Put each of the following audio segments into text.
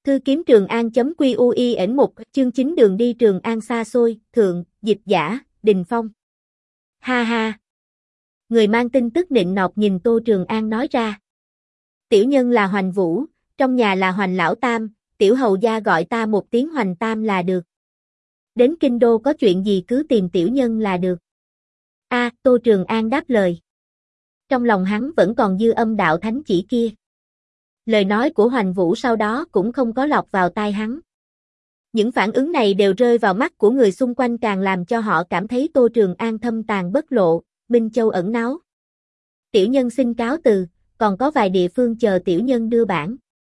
Thư kiếm Trường An.quy một chương 9 đường đi Trường An xa xôi, thượng, dịch giả, Đình Phong. Ha ha. Người mang tin tức nịnh nọt nhìn Tô Trường An nói ra. Tiểu nhân là Hoành Vũ, trong nhà là Hoành Lão Tam, tiểu hầu gia gọi ta một tiếng Hoành Tam là được. Đến kinh đô có chuyện gì cứ tìm tiểu nhân là được. Tô Trường An đáp lời. Trong lòng hắn vẫn còn dư âm đạo thánh chỉ kia. Lời nói của Hoành Vũ sau đó cũng không có lọt vào tai hắn. Những phản ứng này đều rơi vào mắt của người xung quanh càng làm cho họ cảm thấy Tô Trường An thâm tàn bất lộ, Minh Châu ẩn náu. Tiểu nhân xin cáo từ, còn có vài địa phương chờ tiểu nhân đưa bản.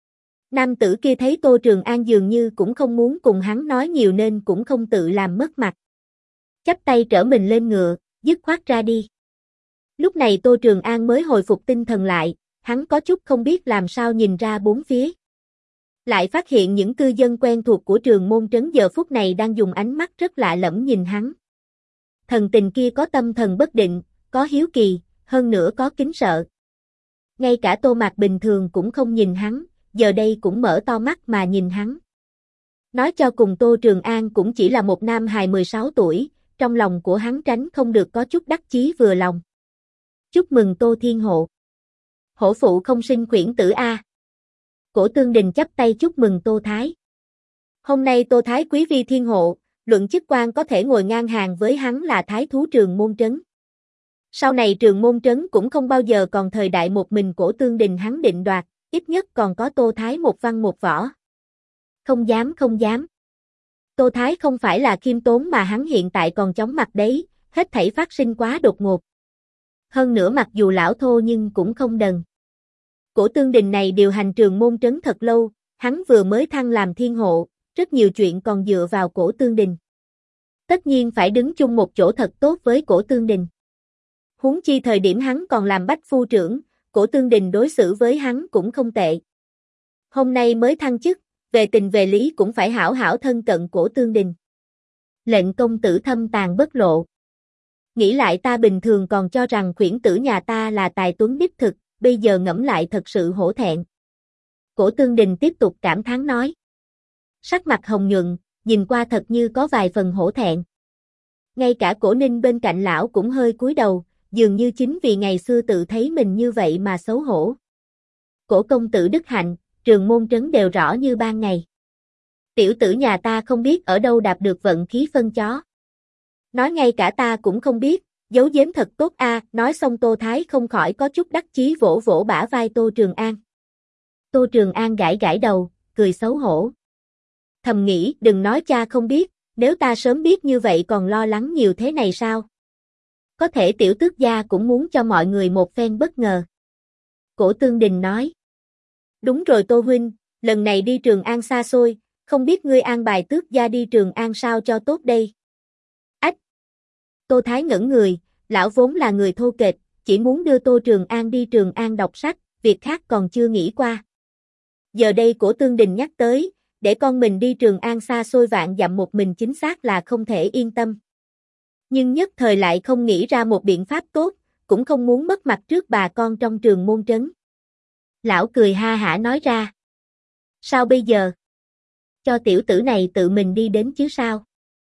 Nam tử kia thấy Tô Trường An dường như cũng không muốn cùng hắn nói nhiều nên cũng không tự làm mất mặt. Chắp tay trở mình lên ngựa, dứt khoát ra đi. Lúc này Tô Trường An mới hồi phục tinh thần lại, hắn có chút không biết làm sao nhìn ra bốn phía. Lại phát hiện những cư dân quen thuộc của Trường Môn Trấn giờ phút này đang dùng ánh mắt rất lạ lẫm nhìn hắn. Thần tình kia có tâm thần bất định, có hiếu kỳ, hơn nữa có kính sợ. Ngay cả Tô Mạc bình thường cũng không nhìn hắn, giờ đây cũng mở to mắt mà nhìn hắn. Nói cho cùng Tô Trường An cũng chỉ là một nam hài 16 tuổi, trong lòng của hắn tránh không được có chút đắc chí vừa lòng. Chúc mừng Tô Thiên Hộ. Hổ phụ không sinh khuyển tử a. Cổ Tương Đình chắp tay chúc mừng Tô Thái. Hôm nay Tô Thái quý vi thiên hộ, luận chức quan có thể ngồi ngang hàng với hắn là thái thú Trường Môn Trấn. Sau này Trường Môn Trấn cũng không bao giờ còn thời đại một mình Cổ Tương Đình hắn định đoạt, ít nhất còn có Tô Thái một văn một võ. Không dám không dám. Tô Thái không phải là khiêm tốn mà hắn hiện tại còn chóng mặt đấy, hết thảy phát sinh quá đột ngột. Hơn nữa mặc dù lão thô nhưng cũng không đần. Cổ Tương Đình này điều hành Trường Môn Trấn thật lâu, hắn vừa mới thăng làm thiên hộ, rất nhiều chuyện còn dựa vào Cổ Tương Đình. Tất nhiên phải đứng chung một chỗ thật tốt với Cổ Tương Đình. Huống chi thời điểm hắn còn làm bách phu trưởng, Cổ Tương Đình đối xử với hắn cũng không tệ. Hôm nay mới thăng chức, về tình về lý cũng phải hảo hảo thân cận Cổ Tương Đình. Lệnh công tử thâm tàn bất lộ. Nghĩ lại ta bình thường còn cho rằng khuyển tử nhà ta là tài tuấn đích thực, bây giờ ngẫm lại thật sự hổ thẹn. Cổ Tương Đình tiếp tục cảm thán nói. Sắc mặt hồng nhuận, nhìn qua thật như có vài phần hổ thẹn. Ngay cả Cổ Ninh bên cạnh lão cũng hơi cúi đầu, dường như chính vì ngày xưa tự thấy mình như vậy mà xấu hổ. Cổ công tử đức hạnh, Trường Môn Trấn đều rõ như ban ngày. Tiểu tử nhà ta không biết ở đâu đạp được vận khí phân chó. Nói ngay cả ta cũng không biết, giấu giếm thật tốt a. Nói xong Tô Thái không khỏi có chút đắc chí vỗ vỗ bả vai Tô Trường An. Tô Trường An gãi gãi đầu, cười xấu hổ. Thầm nghĩ đừng nói cha không biết, nếu ta sớm biết như vậy còn lo lắng nhiều thế này sao? Có thể tiểu tước gia cũng muốn cho mọi người một phen bất ngờ. Cổ Tương Đình nói. Đúng rồi Tô huynh, lần này đi Trường An xa xôi, không biết ngươi an bài tước gia đi Trường An sao cho tốt đây? Ách! Tô Thái ngẩn người, lão vốn là người thô kệch, chỉ muốn đưa Tô Trường An đi Trường An đọc sách, việc khác còn chưa nghĩ qua. Giờ đây Cổ Tương Đình nhắc tới, để con mình đi Trường An xa xôi vạn dặm một mình chính xác là không thể yên tâm. Nhưng nhất thời lại không nghĩ ra một biện pháp tốt, cũng không muốn mất mặt trước bà con trong Trường Môn Trấn. Lão cười ha hả nói ra. Sao bây giờ? Cho tiểu tử này tự mình đi đến chứ sao?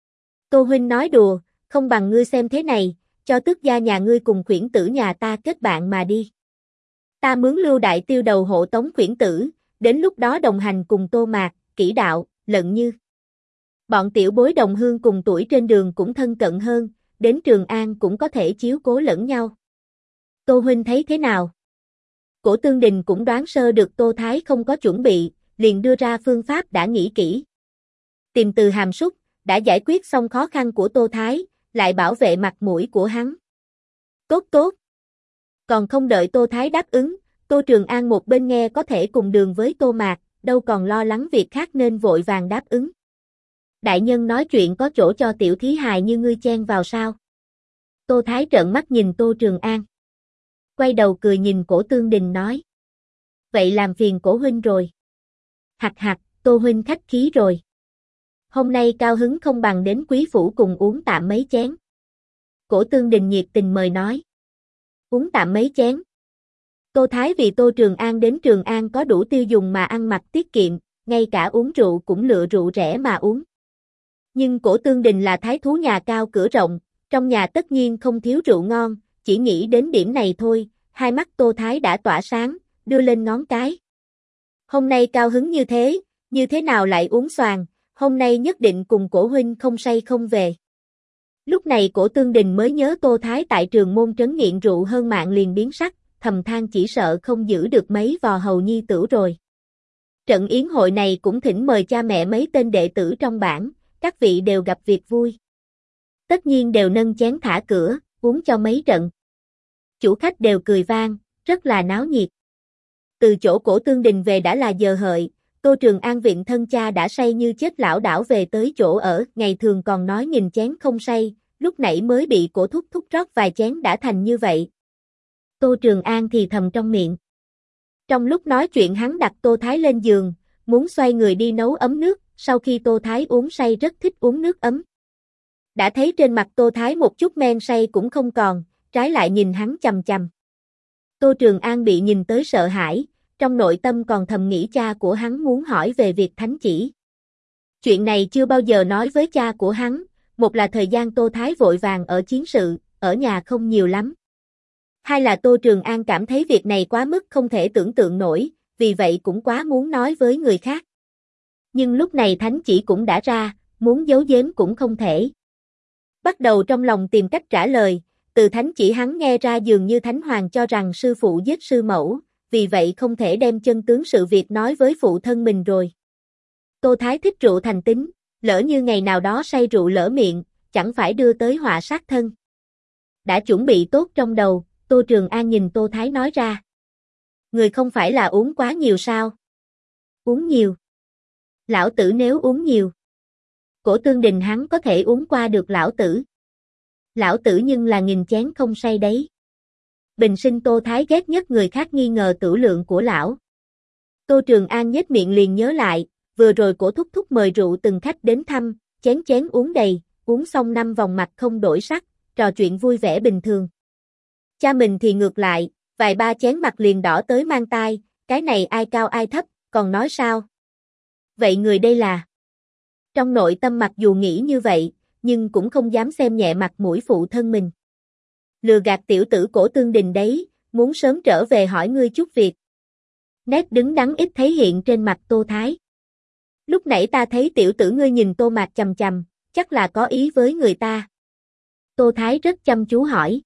Tô huynh nói đùa, không bằng ngươi xem thế này, cho tước gia nhà ngươi cùng khuyển tử nhà ta kết bạn mà đi. Ta mướn Lưu Đại Tiêu đầu hộ tống khuyển tử, đến lúc đó đồng hành cùng Tô Mạc, Kỷ Đạo, Lận Như. Bọn tiểu bối đồng hương cùng tuổi trên đường cũng thân cận hơn, đến Trường An cũng có thể chiếu cố lẫn nhau. Tô huynh thấy thế nào? Cổ Tương Đình cũng đoán sơ được Tô Thái không có chuẩn bị, liền đưa ra phương pháp đã nghĩ kỹ. Tìm từ hàm súc, đã giải quyết xong khó khăn của Tô Thái, lại bảo vệ mặt mũi của hắn. Tốt tốt. Còn không đợi Tô Thái đáp ứng, Tô Trường An một bên nghe có thể cùng đường với Tô Mạc, đâu còn lo lắng việc khác nên vội vàng đáp ứng. Đại nhân nói chuyện có chỗ cho tiểu thí hài như ngươi chen vào sao? Tô Thái trợn mắt nhìn Tô Trường An. Quay đầu cười nhìn Cổ Tương Đình nói. Vậy làm phiền Cổ huynh rồi. Hặc hặc, Tô huynh khách khí rồi. Hôm nay cao hứng không bằng đến quý phủ cùng uống tạm mấy chén. Cổ Tương Đình nhiệt tình mời nói. Uống tạm mấy chén. Tô Thái vì Tô Trường An đến Trường An có đủ tiêu dùng mà ăn mặc tiết kiệm, ngay cả uống rượu cũng lựa rượu rẻ mà uống. Nhưng Cổ Tương Đình là thái thú nhà cao cửa rộng, trong nhà tất nhiên không thiếu rượu ngon, chỉ nghĩ đến điểm này thôi, hai mắt Tô Thái đã tỏa sáng, đưa lên ngón cái. Hôm nay cao hứng như thế nào lại uống xoàng, hôm nay nhất định cùng Cổ huynh không say không về. Lúc này Cổ Tương Đình mới nhớ Tô Thái tại Trường Môn trấn nghiện rượu hơn mạng liền biến sắc, thầm than chỉ sợ không giữ được mấy vò hầu nhi tử rồi. Trận yến hội này cũng thỉnh mời cha mẹ mấy tên đệ tử trong bản, các vị đều gặp việc vui. Tất nhiên đều nâng chén thả cửa, uống cho mấy trận. Chủ khách đều cười vang, rất là náo nhiệt. Từ chỗ Cổ Tương Đình về đã là giờ hợi, Tô Trường An viện thân cha đã say như chết lảo đảo về tới chỗ ở, ngày thường còn nói nghìn chén không say, lúc nãy mới bị Cổ thúc thúc rót vài chén đã thành như vậy. Tô Trường An thì thầm trong miệng. Trong lúc nói chuyện hắn đặt Tô Thái lên giường, muốn xoay người đi nấu ấm nước, sau khi Tô Thái uống say rất thích uống nước ấm. Đã thấy trên mặt Tô Thái một chút men say cũng không còn, trái lại nhìn hắn chằm chằm. Tô Trường An bị nhìn tới sợ hãi, trong nội tâm còn thầm nghĩ cha của hắn muốn hỏi về việc thánh chỉ. Chuyện này chưa bao giờ nói với cha của hắn, một là thời gian Tô Thái vội vàng ở chiến sự, ở nhà không nhiều lắm. Hai là Tô Trường An cảm thấy việc này quá mức không thể tưởng tượng nổi, vì vậy cũng quá muốn nói với người khác. Nhưng lúc này thánh chỉ cũng đã ra, muốn giấu giếm cũng không thể. Bắt đầu trong lòng tìm cách trả lời, từ thánh chỉ hắn nghe ra dường như Thánh Hoàng cho rằng sư phụ giết sư mẫu, vì vậy không thể đem chân tướng sự việc nói với phụ thân mình rồi. Tô Thái thích rượu thành tính, lỡ như ngày nào đó say rượu lỡ miệng, chẳng phải đưa tới họa sát thân. Đã chuẩn bị tốt trong đầu, Tô Trường An nhìn Tô Thái nói ra. Người không phải là uống quá nhiều sao? Uống nhiều. Lão tử nếu uống nhiều. Cổ Tương Đình hắn có thể uống qua được lão tử. Lão tử nhưng là nghìn chén không say đấy. Bình sinh Tô Thái ghét nhất người khác nghi ngờ tửu lượng của lão. Tô Trường An nhếch miệng liền nhớ lại, vừa rồi Cổ thúc thúc mời rượu từng khách đến thăm, chén chén uống đầy, uống xong 5 vòng mặt không đổi sắc, trò chuyện vui vẻ bình thường. Cha mình thì ngược lại, vài ba chén mặt liền đỏ tới mang tai, cái này ai cao ai thấp, còn nói sao? Vậy người đây là? Trong nội tâm mặc dù nghĩ như vậy, nhưng cũng không dám xem nhẹ mặt mũi phụ thân mình. Lừa gạt tiểu tử Cổ Tương Đình đấy, muốn sớm trở về hỏi ngươi chút việc. Nét đứng đắn ít thấy hiện trên mặt Tô Thái. Lúc nãy ta thấy tiểu tử ngươi nhìn Tô Mạc chằm chằm, chắc là có ý với người ta. Tô Thái rất chăm chú hỏi.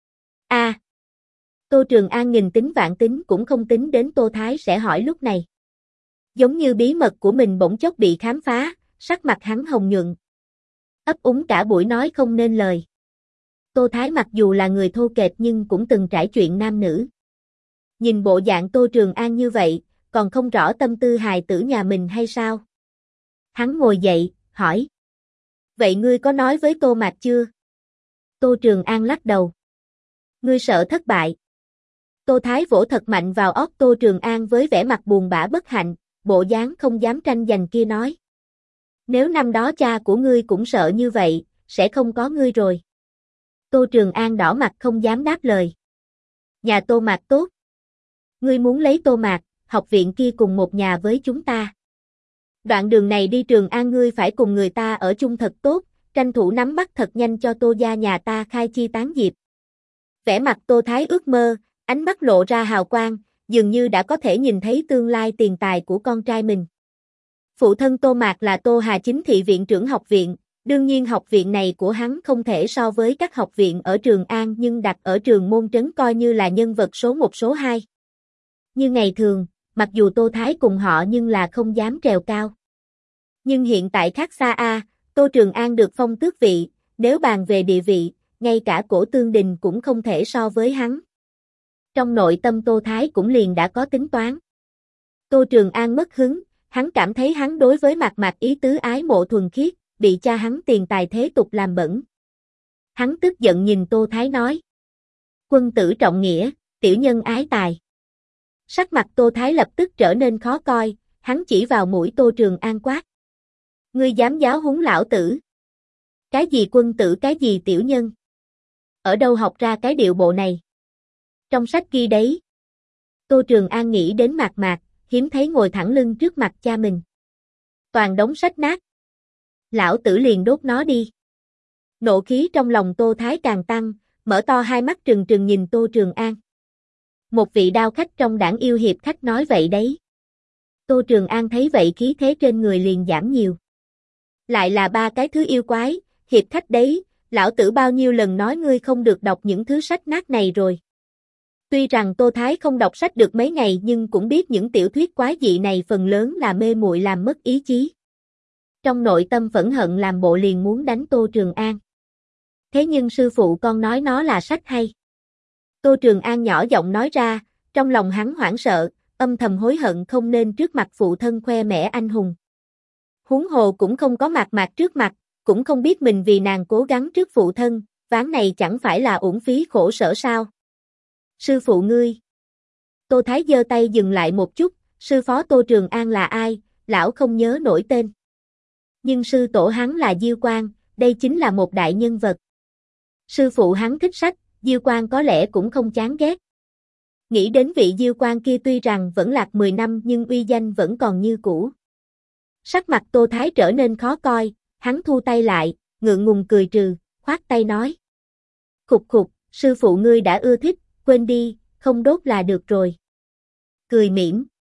Tô Trường An nghìn tính vạn tính cũng không tính đến Tô Thái sẽ hỏi lúc này. Giống như bí mật của mình bỗng chốc bị khám phá, sắc mặt hắn hồng nhuận. Ấp úng cả buổi nói không nên lời. Tô Thái mặc dù là người thô kệch nhưng cũng từng trải chuyện nam nữ. Nhìn bộ dạng Tô Trường An như vậy, còn không rõ tâm tư hài tử nhà mình hay sao? Hắn ngồi dậy, hỏi. Vậy ngươi có nói với Tô Mạc chưa? Tô Trường An lắc đầu. Ngươi sợ thất bại. Tô Thái vỗ thật mạnh vào óc Tô Trường An với vẻ mặt buồn bã bất hạnh, bộ dáng không dám tranh giành kia nói. Nếu năm đó cha của ngươi cũng sợ như vậy, sẽ không có ngươi rồi. Tô Trường An đỏ mặt không dám đáp lời. Nhà Tô Mạc tốt. Ngươi muốn lấy Tô Mạc, học viện kia cùng một nhà với chúng ta. Đoạn đường này đi Trường An ngươi phải cùng người ta ở chung thật tốt, tranh thủ nắm bắt thật nhanh cho Tô gia nhà ta khai chi tán diệp. Vẻ mặt Tô Thái ước mơ, ánh mắt lộ ra hào quang, dường như đã có thể nhìn thấy tương lai tiền tài của con trai mình. Phụ thân Tô Mạc là Tô Hà Chính thị viện trưởng học viện, đương nhiên học viện này của hắn không thể so với các học viện ở Trường An nhưng đặt ở Trường Môn trấn coi như là nhân vật số 1 số 2. Như ngày thường, mặc dù Tô Thái cùng họ nhưng là không dám trèo cao. Nhưng hiện tại khác xa Tô Trường An được phong tước vị, nếu bàn về địa vị, ngay cả Cổ Tương Đình cũng không thể so với hắn. Trong nội tâm Tô Thái cũng liền đã có tính toán. Tô Trường An mất hứng, hắn cảm thấy hắn đối với Mạc Mạc ý tứ ái mộ thuần khiết, bị cha hắn tiền tài thế tục làm bẩn. Hắn tức giận nhìn Tô Thái nói. Quân tử trọng nghĩa, tiểu nhân ái tài. Sắc mặt Tô Thái lập tức trở nên khó coi, hắn chỉ vào mũi Tô Trường An quát. Ngươi dám giáo huấn lão tử. Cái gì quân tử cái gì tiểu nhân? Ở đâu học ra cái điệu bộ này? Trong sách ghi đấy. Tô Trường An nghĩ đến Mạc Mạc, hiếm thấy ngồi thẳng lưng trước mặt cha mình. toàn đống sách nát. Lão tử liền đốt nó đi. Nộ khí trong lòng Tô Thái càng tăng, mở to hai mắt trừng trừng nhìn Tô Trường An. Một vị đao khách trong đảng yêu hiệp khách nói vậy đấy. Tô Trường An thấy vậy khí thế trên người liền giảm nhiều. Lại là ba cái thứ yêu quái, hiệp khách đấy, lão tử bao nhiêu lần nói ngươi không được đọc những thứ sách nát này rồi. Tuy rằng Tô Thái không đọc sách được mấy ngày nhưng cũng biết những tiểu thuyết quái dị này phần lớn là mê muội làm mất ý chí. Trong nội tâm phẫn hận làm bộ liền muốn đánh Tô Trường An. Thế nhưng sư phụ con nói nó là sách hay. Tô Trường An nhỏ giọng nói ra, trong lòng hắn hoảng sợ, âm thầm hối hận không nên trước mặt phụ thân khoe mẽ anh hùng. Huống hồ cũng không có Mạc Mạc trước mặt, cũng không biết mình vì nàng cố gắng trước phụ thân, ván này chẳng phải là uổng phí khổ sở sao. Sư phụ ngươi. Tô Thái giơ tay dừng lại một chút, sư phó Tô Trường An là ai, lão không nhớ nổi tên. Nhưng sư tổ hắn là Diêu Quang, đây chính là một đại nhân vật. Sư phụ hắn thích sách, Diêu Quang có lẽ cũng không chán ghét. Nghĩ đến vị Diêu Quang kia tuy rằng vẫn lạc 10 năm nhưng uy danh vẫn còn như cũ. Sắc mặt Tô Thái trở nên khó coi, hắn thu tay lại, ngượng ngùng cười trừ, khoát tay nói. Khục khục, sư phụ ngươi đã ưa thích, quên đi, không đốt là được rồi. Cười mỉm.